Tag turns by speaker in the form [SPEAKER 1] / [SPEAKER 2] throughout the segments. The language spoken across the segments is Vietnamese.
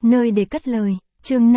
[SPEAKER 1] Nơi để cất lời, chương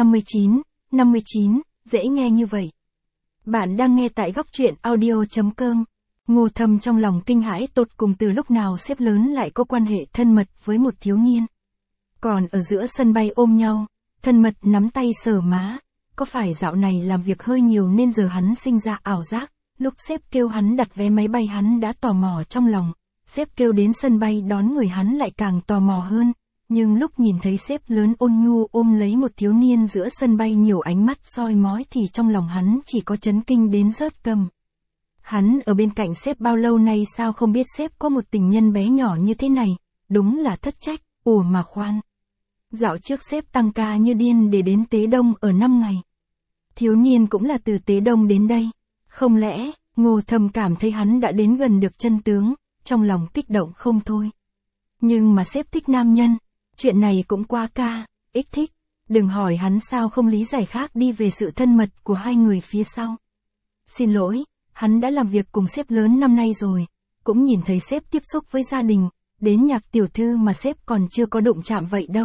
[SPEAKER 1] 59, dễ nghe như vậy. Bạn đang nghe tại góc truyện audio.com. Ngô Thâm trong lòng kinh hãi tột cùng từ lúc nào sếp lớn lại có quan hệ thân mật với một thiếu niên. Còn ở giữa sân bay ôm nhau, thân mật nắm tay sờ má, có phải dạo này làm việc hơi nhiều nên giờ hắn sinh ra ảo giác, lúc sếp kêu hắn đặt vé máy bay hắn đã tò mò trong lòng, sếp kêu đến sân bay đón người hắn lại càng tò mò hơn. Nhưng lúc nhìn thấy sếp lớn ôn nhu ôm lấy một thiếu niên giữa sân bay nhiều ánh mắt soi mói thì trong lòng hắn chỉ có chấn kinh đến rớt cằm. Hắn ở bên cạnh sếp bao lâu nay sao không biết sếp có một tình nhân bé nhỏ như thế này, đúng là thất trách, ủa mà khoan. Dạo trước sếp tăng ca như điên để đến Tế Đông ở 5 ngày. Thiếu niên cũng là từ Tế Đông đến đây, không lẽ, Ngô Thâm cảm thấy hắn đã đến gần được chân tướng, trong lòng kích động không thôi. Nhưng mà sếp thích nam nhân. Chuyện này cũng quá ca, ích thích, đừng hỏi hắn sao không lý giải khác đi về sự thân mật của hai người phía sau. Xin lỗi, hắn đã làm việc cùng sếp lớn năm nay rồi, cũng nhìn thấy sếp tiếp xúc với gia đình, đến nhạc tiểu thư mà sếp còn chưa có đụng chạm vậy đâu.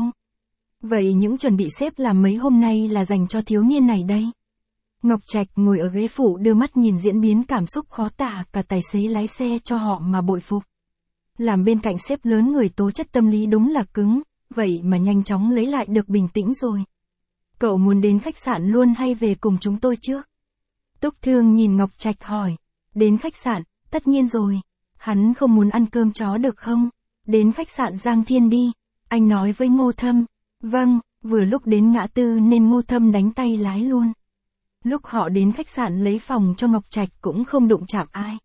[SPEAKER 1] Vậy những chuẩn bị sếp làm mấy hôm nay là dành cho thiếu niên này đây. Ngọc Trạch ngồi ở ghế phụ đưa mắt nhìn diễn biến cảm xúc khó tả cả tài xế lái xe cho họ mà bội phục. Làm bên cạnh sếp lớn người tố chất tâm lý đúng là cứng. Vậy mà nhanh chóng lấy lại được bình tĩnh rồi. Cậu muốn đến khách sạn luôn hay về cùng chúng tôi trước? Túc Thương nhìn Ngọc Trạch hỏi. Đến khách sạn, tất nhiên rồi. Hắn không muốn ăn cơm chó được không? Đến khách sạn Giang Thiên đi. Anh nói với Ngô Thâm. Vâng, vừa lúc đến ngã tư nên Ngô Thâm đánh tay lái luôn. Lúc họ đến khách sạn lấy phòng cho Ngọc Trạch cũng không đụng chạm ai.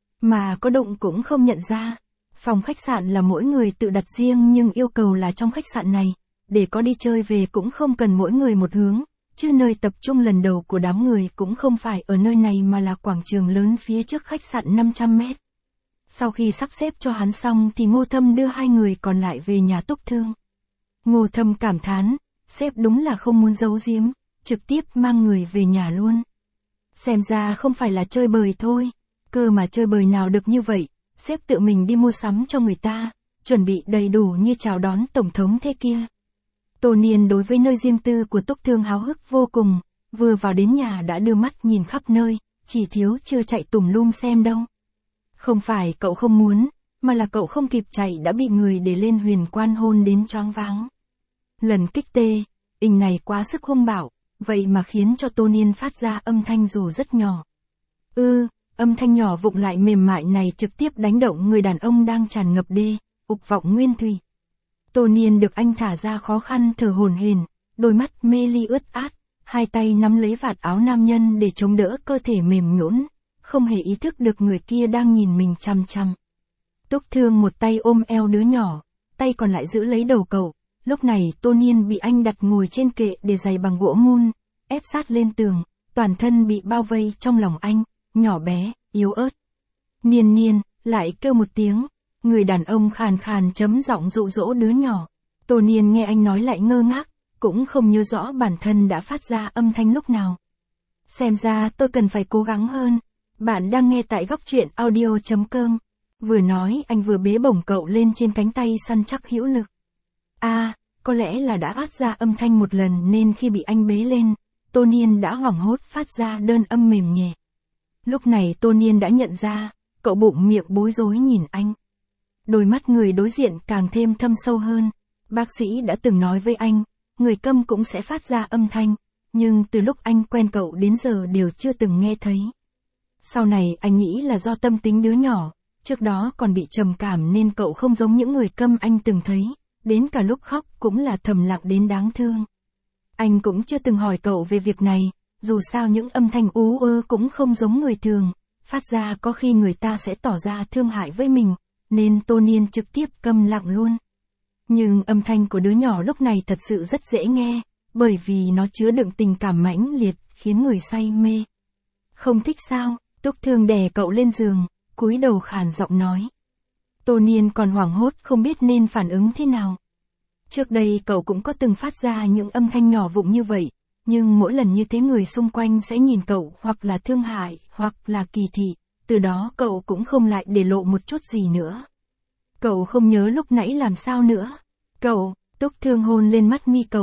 [SPEAKER 1] Mà có đụng cũng không nhận ra. Phòng khách sạn là mỗi người tự đặt riêng nhưng yêu cầu là trong khách sạn này, để có đi chơi về cũng không cần mỗi người một hướng, chứ nơi tập trung lần đầu của đám người cũng không phải ở nơi này mà là quảng trường lớn phía trước khách sạn 500 mét. Sau khi sắp xếp cho hắn xong thì Ngô Thâm đưa hai người còn lại về nhà Túc Thương. Ngô Thâm cảm thán, sếp đúng là không muốn giấu giếm, trực tiếp mang người về nhà luôn. Xem ra không phải là chơi bời thôi, cơ mà chơi bời nào được như vậy. Sếp tự mình đi mua sắm cho người ta, chuẩn bị đầy đủ như chào đón tổng thống thế kia. Tô Niên đối với nơi riêng tư của Túc Thương háo hức vô cùng, vừa vào đến nhà đã đưa mắt nhìn khắp nơi, chỉ thiếu chưa chạy tùm lum xem đâu. Không phải cậu không muốn, mà là cậu không kịp chạy đã bị người để lên huyền quan hôn đến choáng váng. Lần kích tê, ình này quá sức hung bạo, vậy mà khiến cho Tô Niên phát ra âm thanh dù rất nhỏ. Âm thanh nhỏ vụng lại mềm mại này trực tiếp đánh động người đàn ông đang tràn ngập ục vọng nguyên thủy. Tô Niên được anh thả ra khó khăn thở hổn hển, đôi mắt mê ly ướt át, hai tay nắm lấy vạt áo nam nhân để chống đỡ cơ thể mềm nhũn, không hề ý thức được người kia đang nhìn mình chằm chằm. Túc Thương một tay ôm eo đứa nhỏ, tay còn lại giữ lấy đầu cậu, lúc này Tô Niên bị anh đặt ngồi trên kệ để giày bằng gỗ mun, ép sát lên tường, toàn thân bị bao vây trong lòng anh. Nhỏ bé, yếu ớt. Niên, lại kêu một tiếng, người đàn ông khàn khàn chấm giọng dụ dỗ đứa nhỏ. Tô Niên nghe anh nói lại ngơ ngác, cũng không nhớ rõ bản thân đã phát ra âm thanh lúc nào. Xem ra tôi cần phải cố gắng hơn. Bạn đang nghe tại góc truyện audio.com. Vừa nói anh vừa bế bổng cậu lên trên cánh tay săn chắc hữu lực. Có lẽ là đã phát ra âm thanh một lần nên khi bị anh bế lên, Tô Niên đã hoảng hốt phát ra đơn âm mềm nhẹ. Lúc này Tô Niên đã nhận ra, cậu bụng miệng bối rối nhìn anh. Đôi mắt người đối diện càng thêm thâm sâu hơn. Bác sĩ đã từng nói với anh, người câm cũng sẽ phát ra âm thanh, nhưng từ lúc anh quen cậu đến giờ đều chưa từng nghe thấy. Sau này anh nghĩ là do tâm tính đứa nhỏ, trước đó còn bị trầm cảm nên cậu không giống những người câm anh từng thấy, đến cả lúc khóc cũng là thầm lặng đến đáng thương. Anh cũng chưa từng hỏi cậu về việc này. Dù sao những âm thanh ú ơ cũng không giống người thường, phát ra có khi người ta sẽ tỏ ra thương hại với mình, nên Tô Niên trực tiếp câm lặng luôn. Nhưng âm thanh của đứa nhỏ lúc này thật sự rất dễ nghe, bởi vì nó chứa đựng tình cảm mãnh liệt, khiến người say mê. Không thích sao? Túc Thương đè cậu lên giường, cúi đầu khàn giọng nói. Tô Niên còn hoảng hốt không biết nên phản ứng thế nào. Trước đây cậu cũng có từng phát ra những âm thanh nhỏ vụng như vậy. Nhưng mỗi lần như thế người xung quanh sẽ nhìn cậu hoặc là thương hại, hoặc là kỳ thị, từ đó cậu cũng không lại để lộ một chút gì nữa. Cậu không nhớ lúc nãy làm sao nữa. Cậu, Túc Thương hôn lên mắt mi cậu,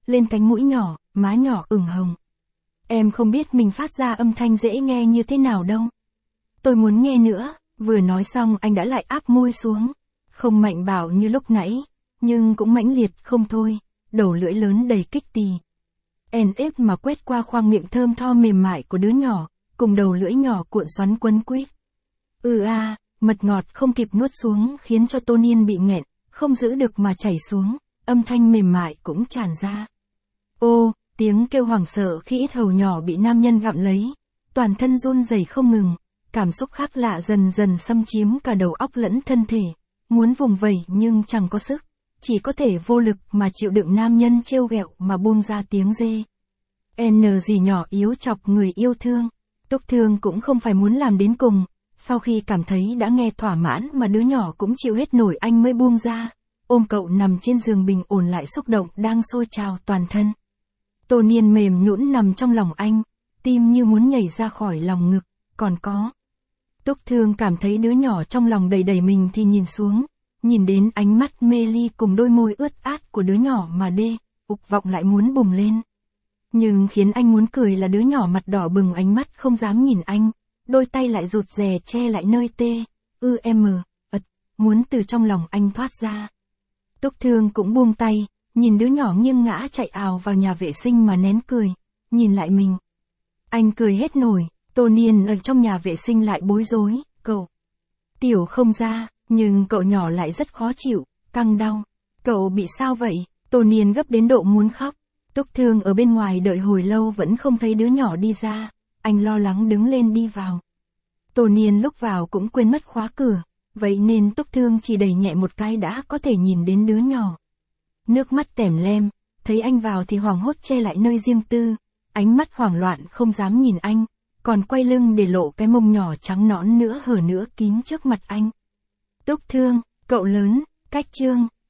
[SPEAKER 1] lên cánh mũi nhỏ, má nhỏ ửng hồng. Em không biết mình phát ra âm thanh dễ nghe như thế nào đâu. Tôi muốn nghe nữa, vừa nói xong anh đã lại áp môi xuống. Không mạnh bạo như lúc nãy, nhưng cũng mãnh liệt không thôi, đầu lưỡi lớn đầy kích tì. En ép mà quét qua khoang miệng thơm tho mềm mại của đứa nhỏ, cùng đầu lưỡi nhỏ cuộn xoắn quấn quýt. Mật ngọt không kịp nuốt xuống khiến cho Tô Niên bị nghẹn, không giữ được mà chảy xuống, âm thanh mềm mại cũng tràn ra. Ô, tiếng kêu hoảng sợ khi ít hầu nhỏ bị nam nhân gặm lấy, toàn thân run rẩy không ngừng, cảm xúc khác lạ dần dần xâm chiếm cả đầu óc lẫn thân thể, muốn vùng vẫy nhưng chẳng có sức, chỉ có thể vô lực mà chịu đựng nam nhân trêu ghẹo mà buông ra tiếng rê. N gì nhỏ yếu chọc người yêu thương, Túc Thương cũng không phải muốn làm đến cùng, sau khi cảm thấy đã nghe thỏa mãn mà đứa nhỏ cũng chịu hết nổi anh mới buông ra, ôm cậu nằm trên giường bình ổn lại xúc động đang sôi trào toàn thân. Tô Niên mềm nhũn nằm trong lòng anh, tim như muốn nhảy ra khỏi lòng ngực, còn có. Túc Thương cảm thấy đứa nhỏ trong lòng đầy đầy mình thì nhìn xuống, nhìn đến ánh mắt mê ly cùng đôi môi ướt át của đứa nhỏ mà ục vọng lại muốn bùng lên. Nhưng khiến anh muốn cười là đứa nhỏ mặt đỏ bừng ánh mắt không dám nhìn anh, đôi tay lại rụt rè che lại nơi muốn từ trong lòng anh thoát ra. Túc Thương cũng buông tay, nhìn đứa nhỏ nghiêng ngã chạy ào vào nhà vệ sinh mà nén cười, nhìn lại mình. Anh cười hết nổi, Tô Niên ở trong nhà vệ sinh lại bối rối, cậu tiểu không ra, nhưng cậu nhỏ lại rất khó chịu, căng đau. Cậu bị sao vậy? Tô Niên gấp đến độ muốn khóc. Túc Thương ở bên ngoài đợi hồi lâu vẫn không thấy đứa nhỏ đi ra, anh lo lắng đứng lên đi vào. Tô Niên lúc vào cũng quên mất khóa cửa, vậy nên Túc Thương chỉ đẩy nhẹ một cái đã có thể nhìn đến đứa nhỏ. Nước mắt tèm lem, thấy anh vào thì hoảng hốt che lại nơi riêng tư, ánh mắt hoảng loạn không dám nhìn anh, còn quay lưng để lộ cái mông nhỏ trắng nõn nữa hở nữa kín trước mặt anh. Túc Thương, cậu lớn, cách chương.